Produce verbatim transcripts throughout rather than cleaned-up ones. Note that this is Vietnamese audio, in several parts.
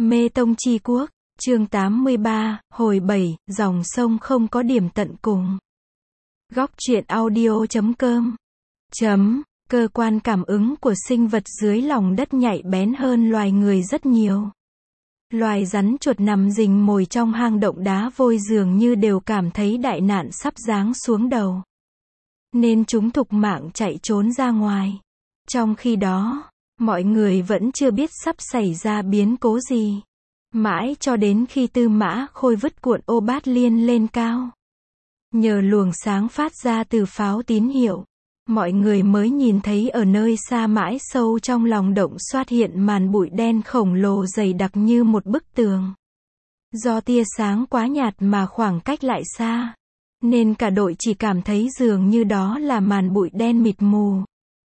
Mê Tông Chi Quốc, chương tám mươi ba, hồi bảy, dòng sông không có điểm tận cùng. Góc truyện audio chấm com. Chấm, cơ quan cảm ứng của sinh vật dưới lòng đất nhạy bén hơn loài người rất nhiều. Loài rắn chuột nằm rình mồi trong hang động đá vôi dường như đều cảm thấy đại nạn sắp giáng xuống đầu. Nên chúng thục mạng chạy trốn ra ngoài. Trong khi đó, mọi người vẫn chưa biết sắp xảy ra biến cố gì. Mãi cho đến khi Tư Mã Khôi vứt cuộn ô bát liên lên cao. Nhờ luồng sáng phát ra từ pháo tín hiệu, mọi người mới nhìn thấy ở nơi xa mãi sâu trong lòng động xuất hiện màn bụi đen khổng lồ dày đặc như một bức tường. Do tia sáng quá nhạt mà khoảng cách lại xa, nên cả đội chỉ cảm thấy dường như đó là màn bụi đen mịt mù.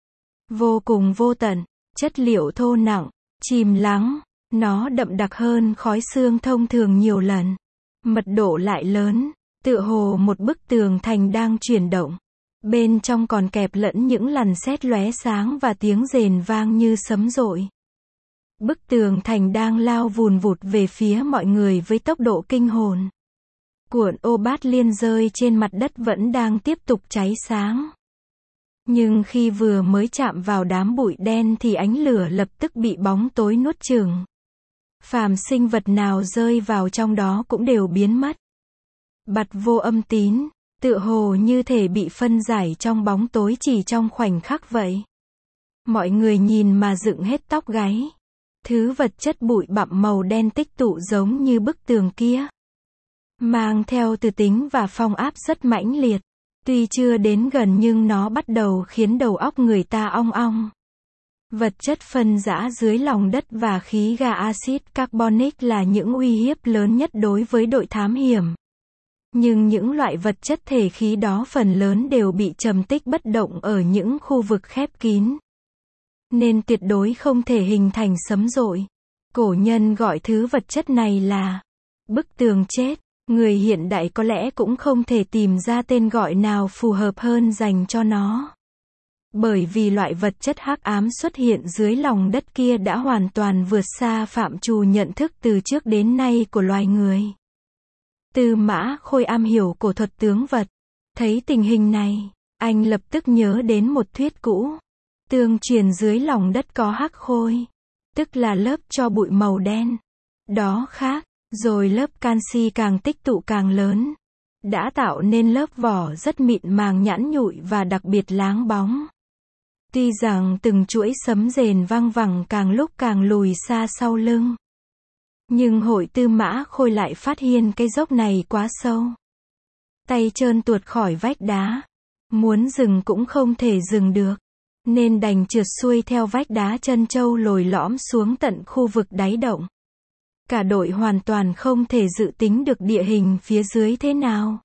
Vô cùng vô tận, chất liệu thô nặng, chìm lắng, nó đậm đặc hơn khói xương thông thường nhiều lần. Mật độ lại lớn, tựa hồ một bức tường thành đang chuyển động. Bên trong còn kẹp lẫn những lằn sét lóe sáng và tiếng rền vang như sấm dội. Bức tường thành đang lao vùn vụt về phía mọi người với tốc độ kinh hồn. Cuộn ô bát liên rơi trên mặt đất vẫn đang tiếp tục cháy sáng. Nhưng khi vừa mới chạm vào đám bụi đen thì ánh lửa lập tức bị bóng tối nuốt chửng. Phàm sinh vật nào rơi vào trong đó cũng đều biến mất. Bặt vô âm tín, tựa hồ như thể bị phân giải trong bóng tối chỉ trong khoảnh khắc vậy. Mọi người nhìn mà dựng hết tóc gáy. Thứ vật chất bụi bặm màu đen tích tụ giống như bức tường kia, mang theo từ tính và phong áp rất mãnh liệt. Tuy chưa đến gần nhưng nó bắt đầu khiến đầu óc người ta ong ong. Vật chất phân rã dưới lòng đất và khí ga axit carbonic là những uy hiếp lớn nhất đối với đội thám hiểm. Nhưng những loại vật chất thể khí đó phần lớn đều bị trầm tích bất động ở những khu vực khép kín, nên tuyệt đối không thể hình thành sấm dội. Cổ nhân gọi thứ vật chất này là bức tường chết. Người hiện đại có lẽ cũng không thể tìm ra tên gọi nào phù hợp hơn dành cho nó. Bởi vì loại vật chất hắc ám xuất hiện dưới lòng đất kia đã hoàn toàn vượt xa phạm trù nhận thức từ trước đến nay của loài người. Tư Mã Khôi am hiểu cổ thuật tướng vật. Thấy tình hình này, anh lập tức nhớ đến một thuyết cũ. Tương truyền dưới lòng đất có hắc khôi, tức là lớp tro bụi màu đen. Đó khác. Rồi lớp canxi càng tích tụ càng lớn, đã tạo nên lớp vỏ rất mịn màng nhẵn nhụi và đặc biệt láng bóng. Tuy rằng từng chuỗi sấm rền vang vẳng càng lúc càng lùi xa sau lưng, nhưng hội Tư Mã Khôi lại phát hiện cái dốc này quá sâu. Tay trơn tuột khỏi vách đá, muốn dừng cũng không thể dừng được, nên đành trượt xuôi theo vách đá chân trâu lồi lõm xuống tận khu vực đáy động. Cả đội hoàn toàn không thể dự tính được địa hình phía dưới thế nào.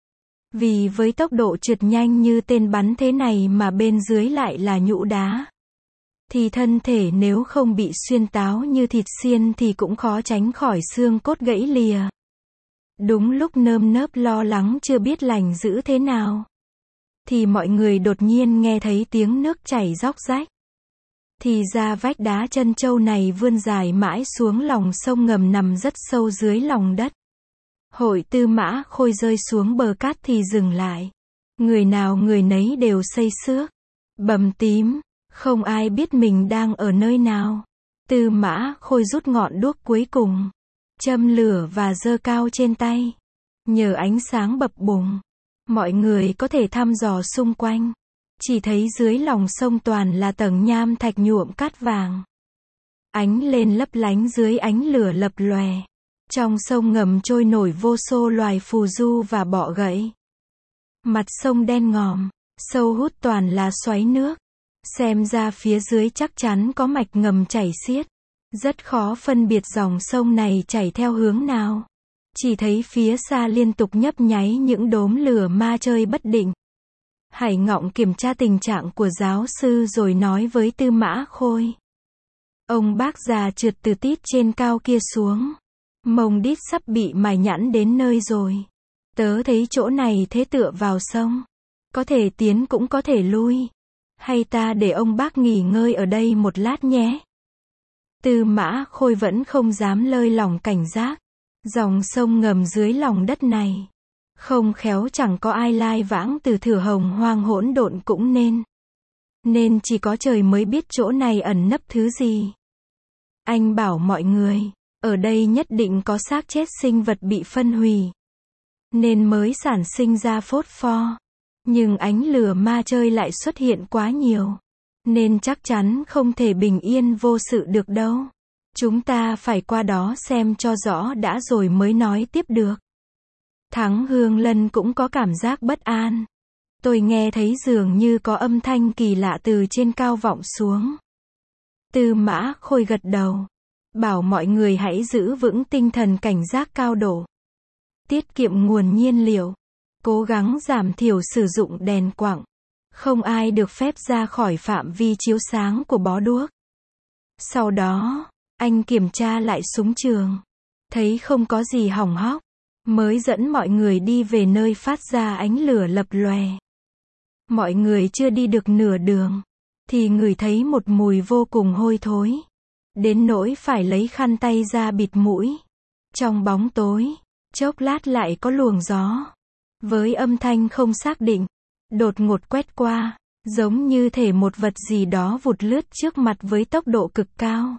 Vì với tốc độ trượt nhanh như tên bắn thế này mà bên dưới lại là nhũ đá, thì thân thể nếu không bị xuyên táo như thịt xiên thì cũng khó tránh khỏi xương cốt gãy lìa. Đúng lúc nơm nớp lo lắng chưa biết lành giữ thế nào, thì mọi người đột nhiên nghe thấy tiếng nước chảy róc rách. Thì ra vách đá chân trâu này vươn dài mãi xuống lòng sông ngầm nằm rất sâu dưới lòng đất. Hội Tư Mã Khôi rơi xuống bờ cát thì dừng lại. Người nào người nấy đều xây xước, bầm tím, không ai biết mình đang ở nơi nào. Tư Mã Khôi rút ngọn đuốc cuối cùng, châm lửa và giơ cao trên tay. Nhờ ánh sáng bập bùng, mọi người có thể thăm dò xung quanh. Chỉ thấy dưới lòng sông toàn là tầng nham thạch nhuộm cát vàng. Ánh lên lấp lánh dưới ánh lửa lập lòe. Trong sông ngầm trôi nổi vô số loài phù du và bọ gãy. Mặt sông đen ngòm, sâu hút toàn là xoáy nước. Xem ra phía dưới chắc chắn có mạch ngầm chảy xiết. Rất khó phân biệt dòng sông này chảy theo hướng nào. Chỉ thấy phía xa liên tục nhấp nháy những đốm lửa ma chơi bất định. Hải Ngọng kiểm tra tình trạng của giáo sư rồi nói với Tư Mã Khôi. Ông bác già trượt từ tít trên cao kia xuống. Mông đít sắp bị mài nhẵn đến nơi rồi. Tớ thấy chỗ này thế tựa vào sông. Có thể tiến cũng có thể lui. Hay ta để ông bác nghỉ ngơi ở đây một lát nhé. Tư Mã Khôi vẫn không dám lơi lỏng cảnh giác. Dòng sông ngầm dưới lòng đất này, không khéo chẳng có ai lai vãng từ thửa hồng hoang hỗn độn cũng nên. Nên chỉ có trời mới biết chỗ này ẩn nấp thứ gì. Anh bảo mọi người, ở đây nhất định có xác chết sinh vật bị phân hủy. Nên mới sản sinh ra phốt pho. Nhưng ánh lửa ma chơi lại xuất hiện quá nhiều. Nên chắc chắn không thể bình yên vô sự được đâu. Chúng ta phải qua đó xem cho rõ đã rồi mới nói tiếp được. Thắng Hương Lân cũng có cảm giác bất an. Tôi nghe thấy dường như có âm thanh kỳ lạ từ trên cao vọng xuống. Tư Mã Khôi gật đầu. Bảo mọi người hãy giữ vững tinh thần cảnh giác cao độ. Tiết kiệm nguồn nhiên liệu. Cố gắng giảm thiểu sử dụng đèn quặng. Không ai được phép ra khỏi phạm vi chiếu sáng của bó đuốc. Sau đó, anh kiểm tra lại súng trường. Thấy không có gì hỏng hóc. Mới dẫn mọi người đi về nơi phát ra ánh lửa lập lòe. Mọi người chưa đi được nửa đường. Thì ngửi thấy một mùi vô cùng hôi thối. Đến nỗi phải lấy khăn tay ra bịt mũi. Trong bóng tối, chốc lát lại có luồng gió. Với âm thanh không xác định. Đột ngột quét qua. Giống như thể một vật gì đó vụt lướt trước mặt với tốc độ cực cao.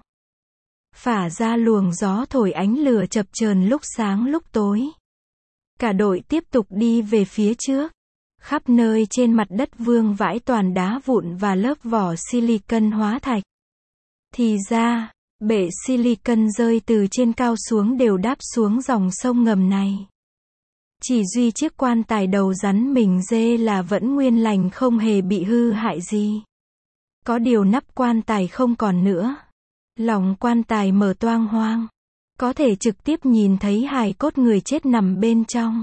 Phả ra luồng gió thổi ánh lửa chập chờn lúc sáng lúc tối. Cả đội tiếp tục đi về phía trước. Khắp nơi trên mặt đất vương vãi toàn đá vụn và lớp vỏ silicon hóa thạch. Thì ra, bệ silicon rơi từ trên cao xuống đều đáp xuống dòng sông ngầm này. Chỉ duy chiếc quan tài đầu rắn mình dê là vẫn nguyên lành không hề bị hư hại gì. Có điều nắp quan tài không còn nữa. Lòng quan tài mở toang hoang. Có thể trực tiếp nhìn thấy hài cốt người chết nằm bên trong.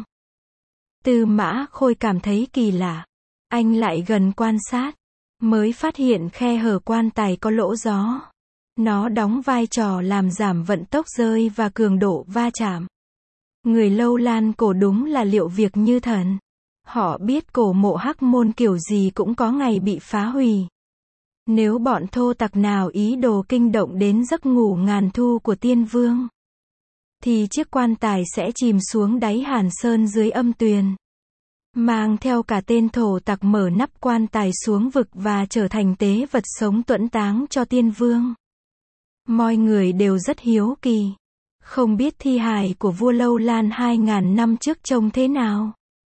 Tư Mã Khôi cảm thấy kỳ lạ. Anh lại gần quan sát. Mới phát hiện khe hở quan tài có lỗ gió. Nó đóng vai trò làm giảm vận tốc rơi và cường độ va chạm. Người Lâu Lan cổ đúng là liệu việc như thần. Họ biết cổ mộ Hắc Môn kiểu gì cũng có ngày bị phá hủy. Nếu bọn thô tặc nào ý đồ kinh động đến giấc ngủ ngàn thu của tiên vương, thì chiếc quan tài sẽ chìm xuống đáy Hàn Sơn dưới âm tuyền. Mang theo cả tên thổ tặc mở nắp quan tài xuống vực và trở thành tế vật sống tuẫn táng cho tiên vương. Mọi người đều rất hiếu kỳ. Không biết thi hài của vua Lâu Lan hai ngàn năm trước trông thế nào.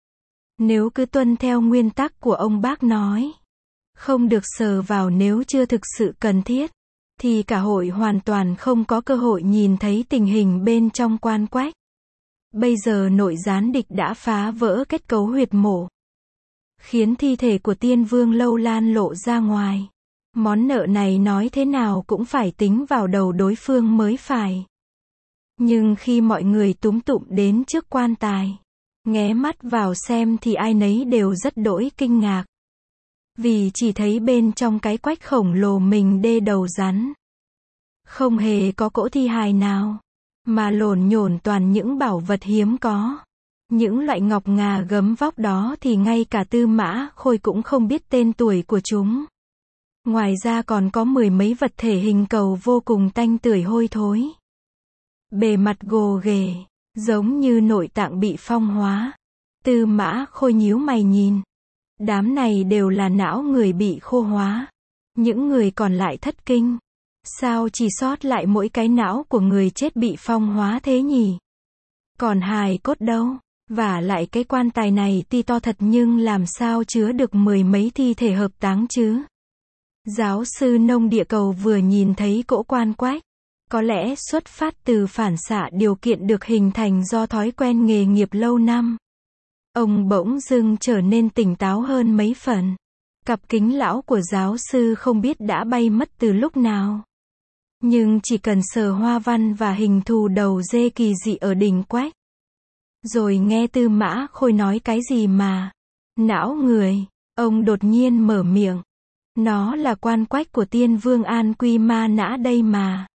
Nếu cứ tuân theo nguyên tắc của ông bác nói, không được sờ vào nếu chưa thực sự cần thiết, thì cả hội hoàn toàn không có cơ hội nhìn thấy tình hình bên trong quan quách. Bây giờ nội gián địch đã phá vỡ kết cấu huyệt mộ, khiến thi thể của tiên vương Lâu Lan lộ ra ngoài. Món nợ này nói thế nào cũng phải tính vào đầu đối phương mới phải. Nhưng khi mọi người túm tụm đến trước quan tài, nghé mắt vào xem thì ai nấy đều rất đỗi kinh ngạc. Vì chỉ thấy bên trong cái quách khổng lồ mình đê đầu rắn. Không hề có cỗ thi hài nào, mà lổn nhổn toàn những bảo vật hiếm có. Những loại ngọc ngà gấm vóc đó thì ngay cả Tư Mã Khôi cũng không biết tên tuổi của chúng. Ngoài ra còn có mười mấy vật thể hình cầu vô cùng tanh tưởi hôi thối. Bề mặt gồ ghề, giống như nội tạng bị phong hóa. Tư Mã Khôi nhíu mày nhìn. Đám này đều là não người bị khô hóa. Những người còn lại thất kinh. Sao chỉ sót lại mỗi cái não của người chết bị phong hóa thế nhỉ? Còn hài cốt đâu? Và lại cái quan tài này tuy to thật nhưng làm sao chứa được mười mấy thi thể hợp táng chứ? Giáo sư nông địa cầu vừa nhìn thấy cỗ quan quách. Có lẽ xuất phát từ phản xạ điều kiện được hình thành do thói quen nghề nghiệp lâu năm. Ông bỗng dưng trở nên tỉnh táo hơn mấy phần. Cặp kính lão của giáo sư không biết đã bay mất từ lúc nào. Nhưng chỉ cần sờ hoa văn và hình thù đầu dê kỳ dị ở đỉnh quách. Rồi nghe Tư Mã Khôi nói cái gì mà. Não người, ông đột nhiên mở miệng. Nó là quan quách của tiên vương An Quy Ma Nã đây mà.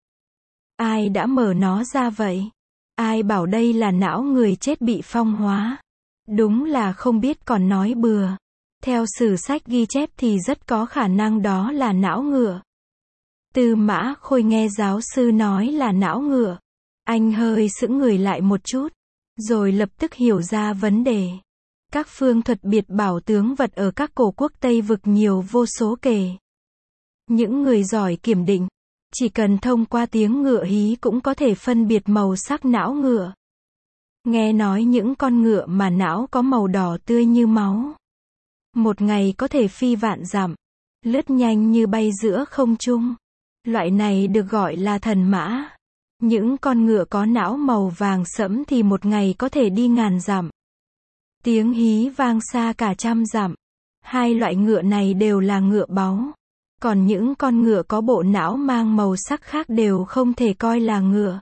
Ai đã mở nó ra vậy? Ai bảo đây là não người chết bị phong hóa? Đúng là không biết còn nói bừa. Theo sử sách ghi chép thì rất có khả năng đó là não ngựa. Tư Mã Khôi nghe giáo sư nói là não ngựa. Anh hơi sững người lại một chút, rồi lập tức hiểu ra vấn đề. Các phương thuật biệt bảo tướng vật ở các cổ quốc Tây vực nhiều vô số kể. Những người giỏi kiểm định, chỉ cần thông qua tiếng ngựa hí cũng có thể phân biệt màu sắc não ngựa. Nghe nói những con ngựa mà não có màu đỏ tươi như máu, một ngày có thể phi vạn dặm, lướt nhanh như bay giữa không trung. Loại này được gọi là thần mã. Những con ngựa có não màu vàng sẫm thì một ngày có thể đi ngàn dặm. Tiếng hí vang xa cả trăm dặm. Hai loại ngựa này đều là ngựa báu. Còn những con ngựa có bộ não mang màu sắc khác đều không thể coi là ngựa.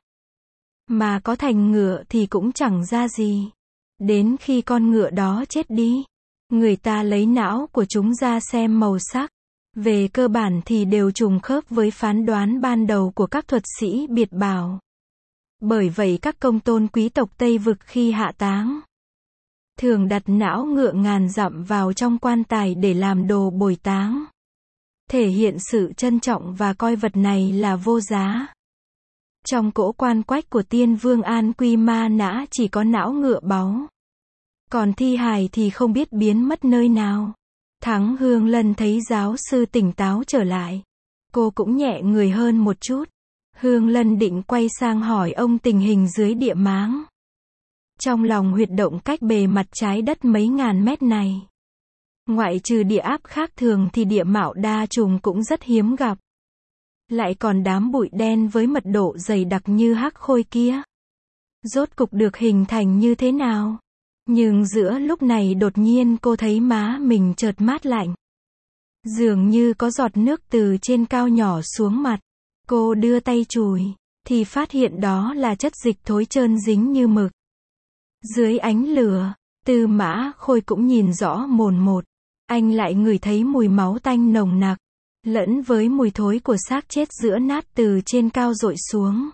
Mà có thành ngựa thì cũng chẳng ra gì. Đến khi con ngựa đó chết đi, người ta lấy não của chúng ra xem màu sắc. Về cơ bản thì đều trùng khớp với phán đoán ban đầu của các thuật sĩ biệt bảo. Bởi vậy các công tôn quý tộc Tây vực khi hạ táng, thường đặt não ngựa ngàn dặm vào trong quan tài để làm đồ bồi táng. Thể hiện sự trân trọng và coi vật này là vô giá. Trong cỗ quan quách của tiên vương An Quy Ma Nã chỉ có não ngựa báu. Còn thi hài thì không biết biến mất nơi nào. Thắng Hương Lân thấy giáo sư tỉnh táo trở lại. Cô cũng nhẹ người hơn một chút. Hương Lân định quay sang hỏi ông tình hình dưới địa máng. Trong lòng huyệt động cách bề mặt trái đất mấy ngàn mét này, ngoại trừ địa áp khác thường thì địa mạo đa trùng cũng rất hiếm gặp. Lại còn đám bụi đen với mật độ dày đặc như hắc khôi kia. Rốt cục được hình thành như thế nào? Nhưng giữa lúc này đột nhiên cô thấy má mình chợt mát lạnh. Dường như có giọt nước từ trên cao nhỏ xuống mặt. Cô đưa tay chùi, thì phát hiện đó là chất dịch thối trơn dính như mực. Dưới ánh lửa, Tư Mã Khôi cũng nhìn rõ mồn một. Anh lại ngửi thấy mùi máu tanh nồng nặc, lẫn với mùi thối của xác chết giữa nát từ trên cao dội xuống.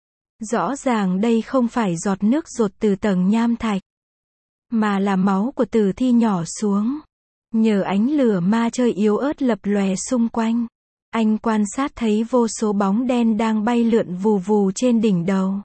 Rõ ràng đây không phải giọt nước dột từ tầng nham thạch, mà là máu của tử thi nhỏ xuống. Nhờ ánh lửa ma chơi yếu ớt lập lòe xung quanh, anh quan sát thấy vô số bóng đen đang bay lượn vù vù trên đỉnh đầu.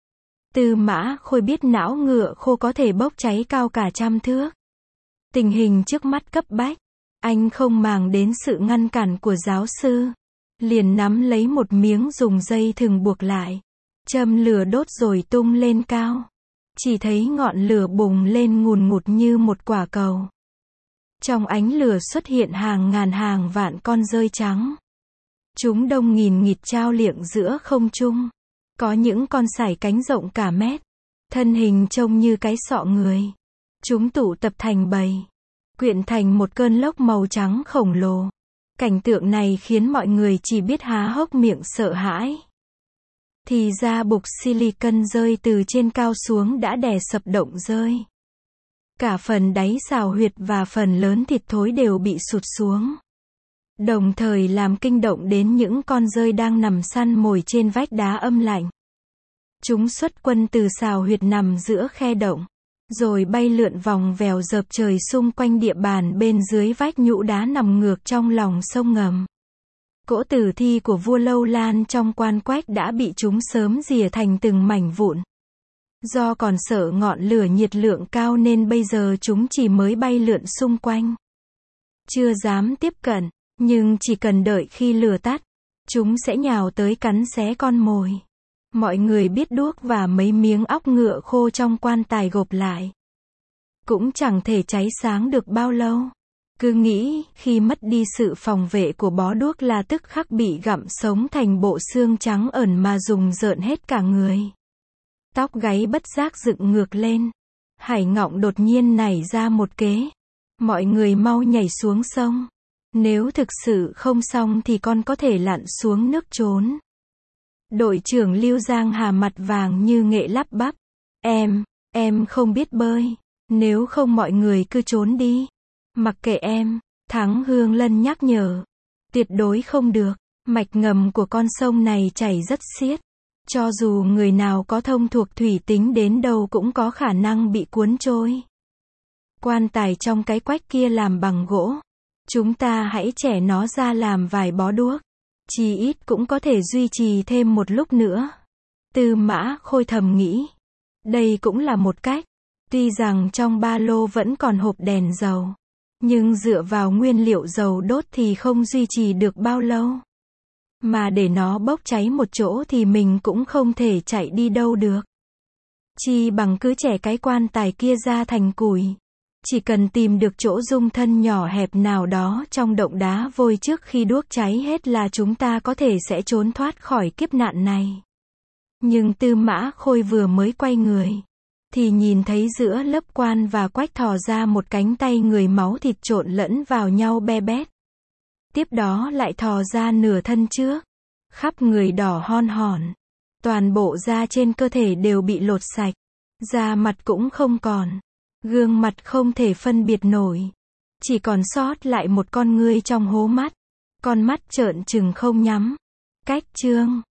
Tư Mã Khôi biết não ngựa khô có thể bốc cháy cao cả trăm thước. Tình hình trước mắt cấp bách, anh không màng đến sự ngăn cản của giáo sư, liền nắm lấy một miếng dùng dây thừng buộc lại, châm lửa đốt rồi tung lên cao. Chỉ thấy ngọn lửa bùng lên ngùn ngụt như một quả cầu. Trong ánh lửa xuất hiện hàng ngàn hàng vạn con dơi trắng. Chúng đông nghìn nghịt trao liệng giữa không trung. Có những con sải cánh rộng cả mét, thân hình trông như cái sọ người. Chúng tụ tập thành bầy, quyện thành một cơn lốc màu trắng khổng lồ. Cảnh tượng này khiến mọi người chỉ biết há hốc miệng sợ hãi. Thì ra bục silicon rơi từ trên cao xuống đã đè sập động rơi. Cả phần đáy xào huyệt và phần lớn thịt thối đều bị sụt xuống. Đồng thời làm kinh động đến những con dơi đang nằm săn mồi trên vách đá âm lạnh. Chúng xuất quân từ xào huyệt nằm giữa khe động, rồi bay lượn vòng vèo dợp trời xung quanh địa bàn bên dưới vách nhũ đá nằm ngược trong lòng sông ngầm. Cỗ tử thi của vua Lâu Lan trong quan quách đã bị chúng sớm rỉa thành từng mảnh vụn. Do còn sợ ngọn lửa nhiệt lượng cao nên bây giờ chúng chỉ mới bay lượn xung quanh. Chưa dám tiếp cận, nhưng chỉ cần đợi khi lửa tắt, chúng sẽ nhào tới cắn xé con mồi. Mọi người biết đuốc và mấy miếng óc ngựa khô trong quan tài gộp lại cũng chẳng thể cháy sáng được bao lâu. Cứ nghĩ, khi mất đi sự phòng vệ của bó đuốc là tức khắc bị gặm sống thành bộ xương trắng ẩn mà dùng rợn hết cả người. Tóc gáy bất giác dựng ngược lên. Hải Ngọng đột nhiên nảy ra một kế. Mọi người mau nhảy xuống sông. Nếu thực sự không xong thì con có thể lặn xuống nước trốn. Đội trưởng Lưu Giang Hà mặt vàng như nghệ lắp bắp. Em, em không biết bơi. Nếu không mọi người cứ trốn đi. Mặc kệ em, Thắng Hương Lân nhắc nhở. Tuyệt đối không được, mạch ngầm của con sông này chảy rất xiết. Cho dù người nào có thông thuộc thủy tính đến đâu cũng có khả năng bị cuốn trôi. Quan tài trong cái quách kia làm bằng gỗ. Chúng ta hãy chẻ nó ra làm vài bó đuốc. Chí ít cũng có thể duy trì thêm một lúc nữa. Tư Mã Khôi thầm nghĩ. Đây cũng là một cách. Tuy rằng trong ba lô vẫn còn hộp đèn dầu. Nhưng dựa vào nguyên liệu dầu đốt thì không duy trì được bao lâu. Mà để nó bốc cháy một chỗ thì mình cũng không thể chạy đi đâu được. Chi bằng cứ chẻ cái quan tài kia ra thành củi. Chỉ cần tìm được chỗ dung thân nhỏ hẹp nào đó trong động đá vôi trước khi đuốc cháy hết là chúng ta có thể sẽ trốn thoát khỏi kiếp nạn này. Nhưng Tư Mã Khôi vừa mới quay người, thì nhìn thấy giữa lớp quan và quách thò ra một cánh tay người máu thịt trộn lẫn vào nhau be bét. Tiếp đó lại thò ra nửa thân trước, khắp người đỏ hon hòn. Toàn bộ da trên cơ thể đều bị lột sạch. Da mặt cũng không còn. Gương mặt không thể phân biệt nổi. Chỉ còn sót lại một con ngươi trong hố mắt. Con mắt trợn trừng không nhắm. Cách chương